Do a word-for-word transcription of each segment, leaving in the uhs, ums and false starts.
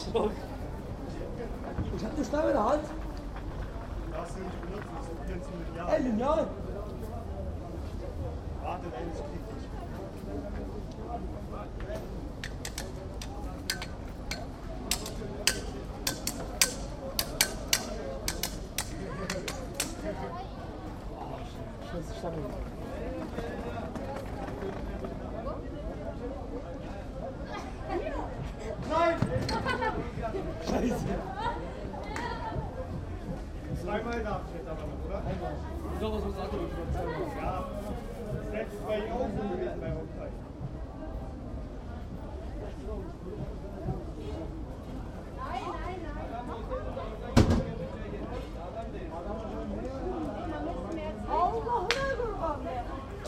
Schluck. Ich hab den Stab in der Hand. Darfst du nicht benutzen, das ist vierzehn Milliarden. Ey, Lineal. Warte, wenn es kriegt. Scheiße, Stange. Nein! Scheiße. Zweimal darf ich jetzt aber noch, oder? Einmal. Ich glaube, was muss anderes. Ja. Das letzte bei ihm auch so gewesen bei Hochzeit. Nein, nein, nein. Allah kurban be.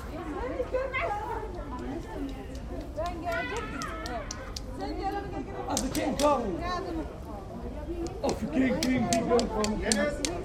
Sen gelecek misin? Sen yarın Also King Kong. geldim. Of King, King, King Kong. Dennis,